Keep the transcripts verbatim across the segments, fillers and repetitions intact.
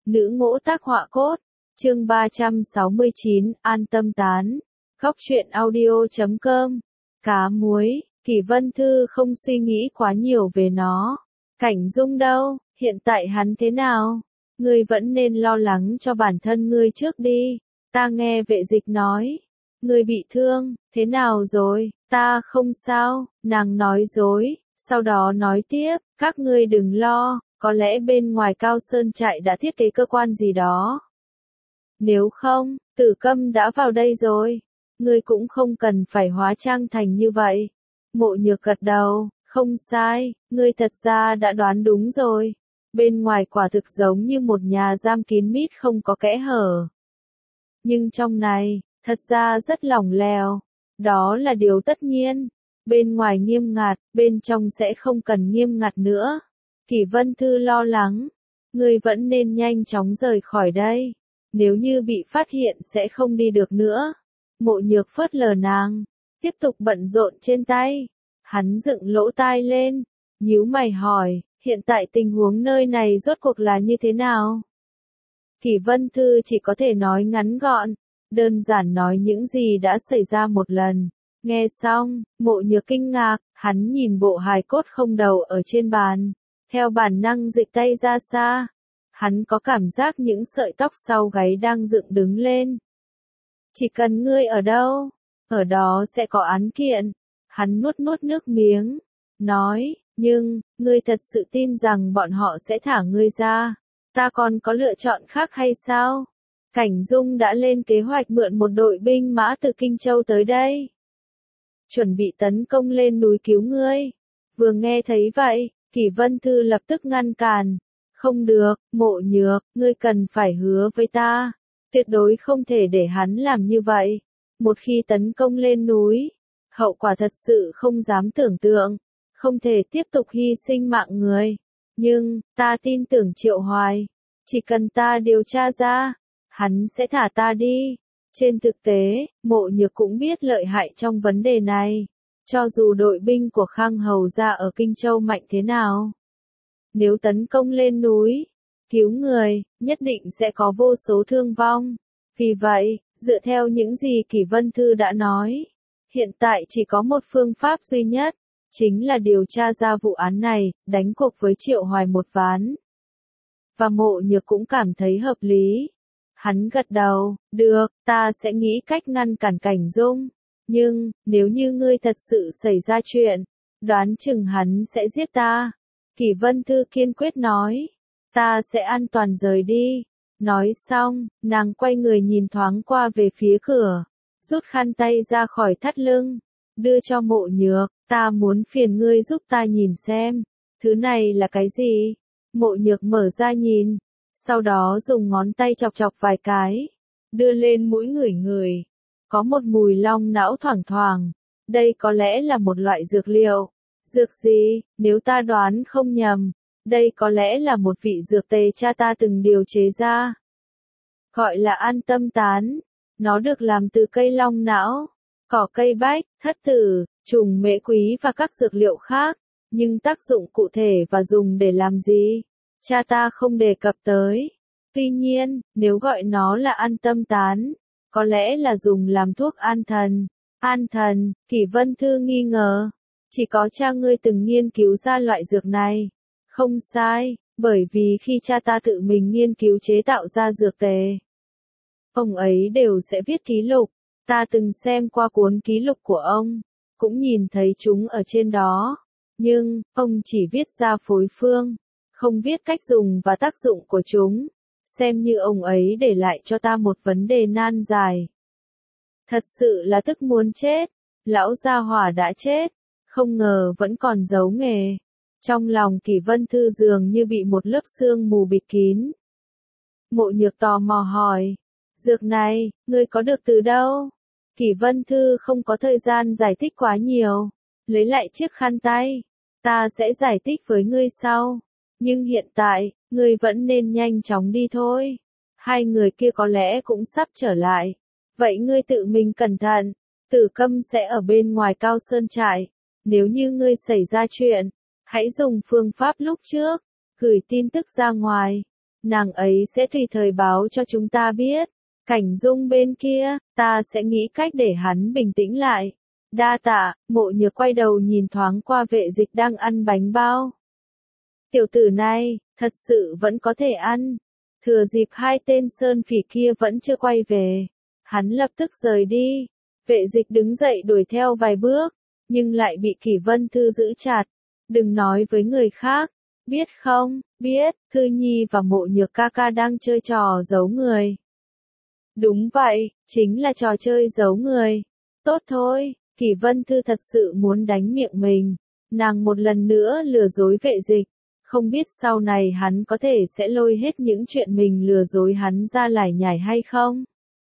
Nữ ngỗ tác họa cốt. Chương ba trăm sáu mươi chín, an tâm tán. Góc truyện audio chấm com. Cá muối, Kỷ Vân Thư không suy nghĩ quá nhiều về nó. Cảnh Dung đâu, hiện tại hắn thế nào? Ngươi vẫn nên lo lắng cho bản thân ngươi trước đi. Ta nghe vệ dịch nói. Ngươi bị thương, thế nào rồi? Ta không sao, nàng nói dối, sau đó nói tiếp, các ngươi đừng lo, có lẽ bên ngoài Cao Sơn trại đã thiết kế cơ quan gì đó. Nếu không, Tử Câm đã vào đây rồi. Ngươi cũng không cần phải hóa trang thành như vậy. Mộ Nhược gật đầu, không sai, ngươi thật ra đã đoán đúng rồi. Bên ngoài quả thực giống như một nhà giam kín mít không có kẽ hở. Nhưng trong này, thật ra rất lỏng lẻo. Đó là điều tất nhiên. Bên ngoài nghiêm ngặt, bên trong sẽ không cần nghiêm ngặt nữa. Kỷ Vân Thư lo lắng. Ngươi vẫn nên nhanh chóng rời khỏi đây. Nếu như bị phát hiện sẽ không đi được nữa. Mộ Nhược phớt lờ nàng. Tiếp tục bận rộn trên tay. Hắn dựng lỗ tai lên. Nhíu mày hỏi, hiện tại tình huống nơi này rốt cuộc là như thế nào? Kỷ Vân Thư chỉ có thể nói ngắn gọn. Đơn giản nói những gì đã xảy ra một lần. Nghe xong, Mộ Nhược kinh ngạc, hắn nhìn bộ hài cốt không đầu ở trên bàn. Theo bản năng dịch tay ra xa. Hắn có cảm giác những sợi tóc sau gáy đang dựng đứng lên. Chỉ cần ngươi ở đâu, ở đó sẽ có án kiện. Hắn nuốt nuốt nước miếng, nói, nhưng, ngươi thật sự tin rằng bọn họ sẽ thả ngươi ra. Ta còn có lựa chọn khác hay sao? Cảnh Dung đã lên kế hoạch mượn một đội binh mã từ Kinh Châu tới đây. Chuẩn bị tấn công lên núi cứu ngươi. Vừa nghe thấy vậy, Kỷ Vân Thư lập tức ngăn cản. Không được, Mộ Nhược, ngươi cần phải hứa với ta. Tuyệt đối không thể để hắn làm như vậy. Một khi tấn công lên núi, hậu quả thật sự không dám tưởng tượng. Không thể tiếp tục hy sinh mạng người. Nhưng, ta tin tưởng Triệu Hoài. Chỉ cần ta điều tra ra, hắn sẽ thả ta đi. Trên thực tế, Mộ Nhược cũng biết lợi hại trong vấn đề này. Cho dù đội binh của Khang Hầu gia ở Kinh Châu mạnh thế nào. Nếu tấn công lên núi, cứu người, nhất định sẽ có vô số thương vong. Vì vậy, dựa theo những gì Kỷ Vân Thư đã nói, hiện tại chỉ có một phương pháp duy nhất, chính là điều tra ra vụ án này, đánh cuộc với Triệu Hoài một ván. Và Mộ Nhược cũng cảm thấy hợp lý. Hắn gật đầu, được, ta sẽ nghĩ cách ngăn cản Cảnh Dung. Nhưng, nếu như ngươi thật sự xảy ra chuyện, đoán chừng hắn sẽ giết ta. Kỷ Vân Thư kiên quyết nói, ta sẽ an toàn rời đi. Nói xong, nàng quay người nhìn thoáng qua về phía cửa, rút khăn tay ra khỏi thắt lưng, đưa cho Mộ Nhược, ta muốn phiền ngươi giúp ta nhìn xem, thứ này là cái gì? Mộ Nhược mở ra nhìn, sau đó dùng ngón tay chọc chọc vài cái, đưa lên mũi ngửi ngửi, có một mùi long não thoảng thoảng, đây có lẽ là một loại dược liệu. Dược gì, nếu ta đoán không nhầm, đây có lẽ là một vị dược tề cha ta từng điều chế ra. Gọi là an tâm tán, nó được làm từ cây long não, cỏ cây bách, thất tử, trùng mễ quý và các dược liệu khác, nhưng tác dụng cụ thể và dùng để làm gì, cha ta không đề cập tới. Tuy nhiên, nếu gọi nó là an tâm tán, có lẽ là dùng làm thuốc an thần. An thần, Kỷ Vân Thư nghi ngờ. Chỉ có cha ngươi từng nghiên cứu ra loại dược này. Không sai, bởi vì khi cha ta tự mình nghiên cứu chế tạo ra dược tề, ông ấy đều sẽ viết ký lục. Ta từng xem qua cuốn ký lục của ông, cũng nhìn thấy chúng ở trên đó. Nhưng, ông chỉ viết ra phối phương, không viết cách dùng và tác dụng của chúng. Xem như ông ấy để lại cho ta một vấn đề nan giải. Thật sự là tức muốn chết. Lão gia hỏa đã chết. Không ngờ vẫn còn giấu nghề. Trong lòng Kỷ Vân Thư dường như bị một lớp sương mù bịt kín. Mộ Nhược tò mò hỏi. Dược này, ngươi có được từ đâu? Kỷ Vân Thư không có thời gian giải thích quá nhiều. Lấy lại chiếc khăn tay. Ta sẽ giải thích với ngươi sau. Nhưng hiện tại, ngươi vẫn nên nhanh chóng đi thôi. Hai người kia có lẽ cũng sắp trở lại. Vậy ngươi tự mình cẩn thận. Tử Câm sẽ ở bên ngoài Cao Sơn trại. Nếu như ngươi xảy ra chuyện, hãy dùng phương pháp lúc trước, gửi tin tức ra ngoài. nàng ấy sẽ tùy thời báo cho chúng ta biết. Cảnh Dung bên kia, ta sẽ nghĩ cách để hắn bình tĩnh lại. Đa tạ, Mộ Nhược quay đầu nhìn thoáng qua Vệ Dịch đang ăn bánh bao. Tiểu tử này, thật sự vẫn có thể ăn. Thừa dịp hai tên sơn phỉ kia vẫn chưa quay về, hắn lập tức rời đi. Vệ Dịch đứng dậy đuổi theo vài bước, nhưng lại bị Kỷ Vân Thư giữ chặt. Đừng nói với người khác, biết không, biết, Thư Nhi và Mộ Nhược ca ca đang chơi trò giấu người. Đúng vậy, chính là trò chơi giấu người. Tốt thôi, Kỷ Vân Thư thật sự muốn đánh miệng mình. Nàng một lần nữa lừa dối Vệ Dịch. Không biết sau này hắn có thể sẽ lôi hết những chuyện mình lừa dối hắn ra lải nhải hay không?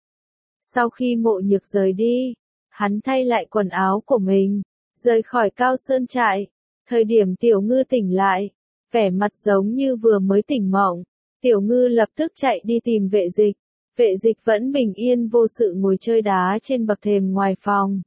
Sau khi Mộ Nhược rời đi, hắn thay lại quần áo của mình, rời khỏi Cao Sơn trại. Thời điểm Tiểu Ngư tỉnh lại, vẻ mặt giống như vừa mới tỉnh mộng. Tiểu Ngư lập tức chạy đi tìm Vệ Dịch. Vệ Dịch vẫn bình yên vô sự ngồi chơi đá trên bậc thềm ngoài phòng.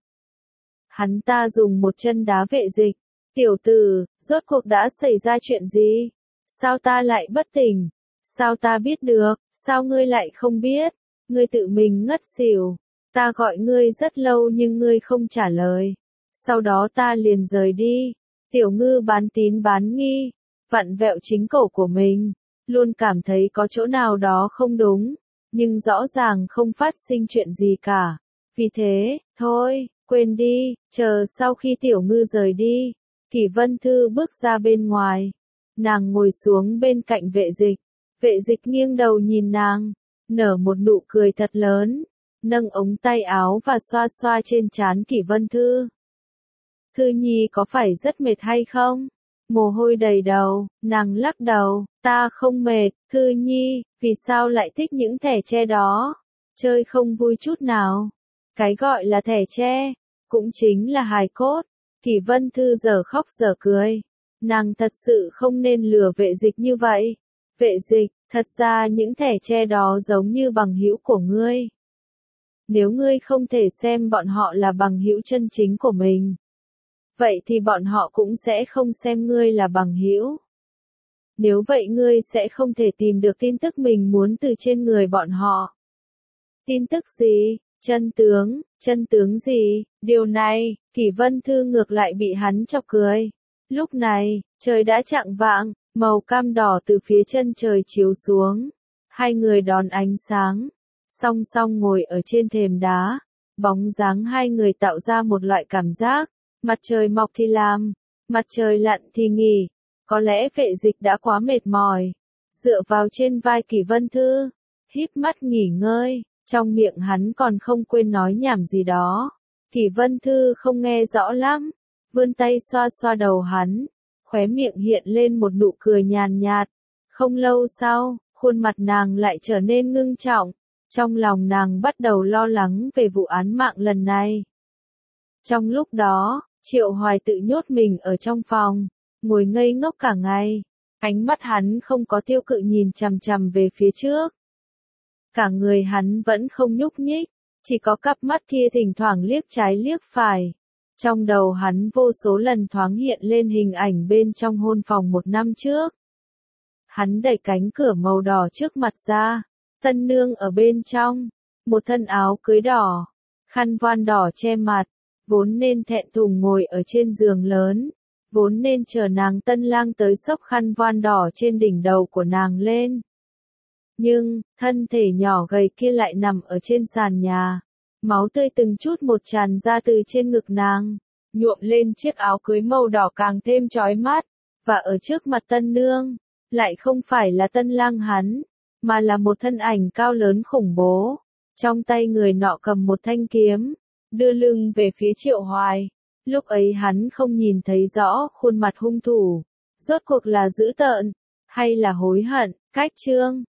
Hắn ta dùng một chân đá Vệ Dịch. Tiểu tử, rốt cuộc đã xảy ra chuyện gì? Sao ta lại bất tỉnh? Sao ta biết được? Sao ngươi lại không biết? Ngươi tự mình ngất xỉu. Ta gọi ngươi rất lâu nhưng ngươi không trả lời. Sau đó ta liền rời đi. Tiểu Ngư bán tín bán nghi, vặn vẹo chính cổ của mình, luôn cảm thấy có chỗ nào đó không đúng, nhưng rõ ràng không phát sinh chuyện gì cả. Vì thế, thôi, quên đi, chờ sau khi Tiểu Ngư rời đi, Kỷ Vân Thư bước ra bên ngoài. Nàng ngồi xuống bên cạnh Vệ Dịch. Vệ Dịch nghiêng đầu nhìn nàng, nở một nụ cười thật lớn, nâng ống tay áo và xoa xoa trên trán Kỷ Vân Thư. Thư Nhi có phải rất mệt hay không? Mồ hôi đầy đầu, nàng lắc đầu, ta không mệt. Thư Nhi, vì sao lại thích những thẻ tre đó? Chơi không vui chút nào. Cái gọi là thẻ tre, cũng chính là hài cốt. Kỷ Vân Thư giờ khóc giờ cười. Nàng thật sự không nên lừa Vệ Dịch như vậy. Vệ Dịch, thật ra những thẻ tre đó giống như bằng hữu của ngươi. Nếu ngươi không thể xem bọn họ là bằng hữu chân chính của mình, vậy thì bọn họ cũng sẽ không xem ngươi là bằng hữu. Nếu vậy ngươi sẽ không thể tìm được tin tức mình muốn từ trên người bọn họ. Tin tức gì? Chân tướng, chân tướng gì? Điều này, Kỷ Vân Thư ngược lại bị hắn chọc cười. Lúc này, trời đã chạng vạng, màu cam đỏ từ phía chân trời chiếu xuống. Hai người đón ánh sáng, song song ngồi ở trên thềm đá. Bóng dáng hai người tạo ra một loại cảm giác, mặt trời mọc thì làm, mặt trời lặn thì nghỉ. Có lẽ Vệ Dịch đã quá mệt mỏi, dựa vào trên vai Kỷ Vân Thư, híp mắt nghỉ ngơi, trong miệng hắn còn không quên nói nhảm gì đó. Kỷ Vân Thư không nghe rõ lắm, vươn tay xoa xoa đầu hắn, khóe miệng hiện lên một nụ cười nhàn nhạt. Không lâu sau, khuôn mặt nàng lại trở nên ngưng trọng, trong lòng nàng bắt đầu lo lắng về vụ án mạng lần này. Trong lúc đó, Triệu Hoài tự nhốt mình ở trong phòng, ngồi ngây ngốc cả ngày. Ánh mắt hắn không có tiêu cự nhìn chằm chằm về phía trước. Cả người hắn vẫn không nhúc nhích, chỉ có cặp mắt kia thỉnh thoảng liếc trái liếc phải. Trong đầu hắn vô số lần thoáng hiện lên hình ảnh bên trong hôn phòng một năm trước. Hắn đẩy cánh cửa màu đỏ trước mặt ra, tân nương ở bên trong, một thân áo cưới đỏ, khăn voan đỏ che mặt, vốn nên thẹn thùng ngồi ở trên giường lớn, vốn nên chờ nàng tân lang tới xốc khăn voan đỏ trên đỉnh đầu của nàng lên. Nhưng, thân thể nhỏ gầy kia lại nằm ở trên sàn nhà, máu tươi từng chút một tràn ra từ trên ngực nàng, nhuộm lên chiếc áo cưới màu đỏ càng thêm chói mắt, và ở trước mặt tân nương, lại không phải là tân lang hắn, mà là một thân ảnh cao lớn khủng bố, trong tay người nọ cầm một thanh kiếm, đưa lưng về phía Triệu Hoài. Lúc ấy hắn không nhìn thấy rõ khuôn mặt hung thủ, rốt cuộc là dữ tợn, hay là hối hận. Cách chương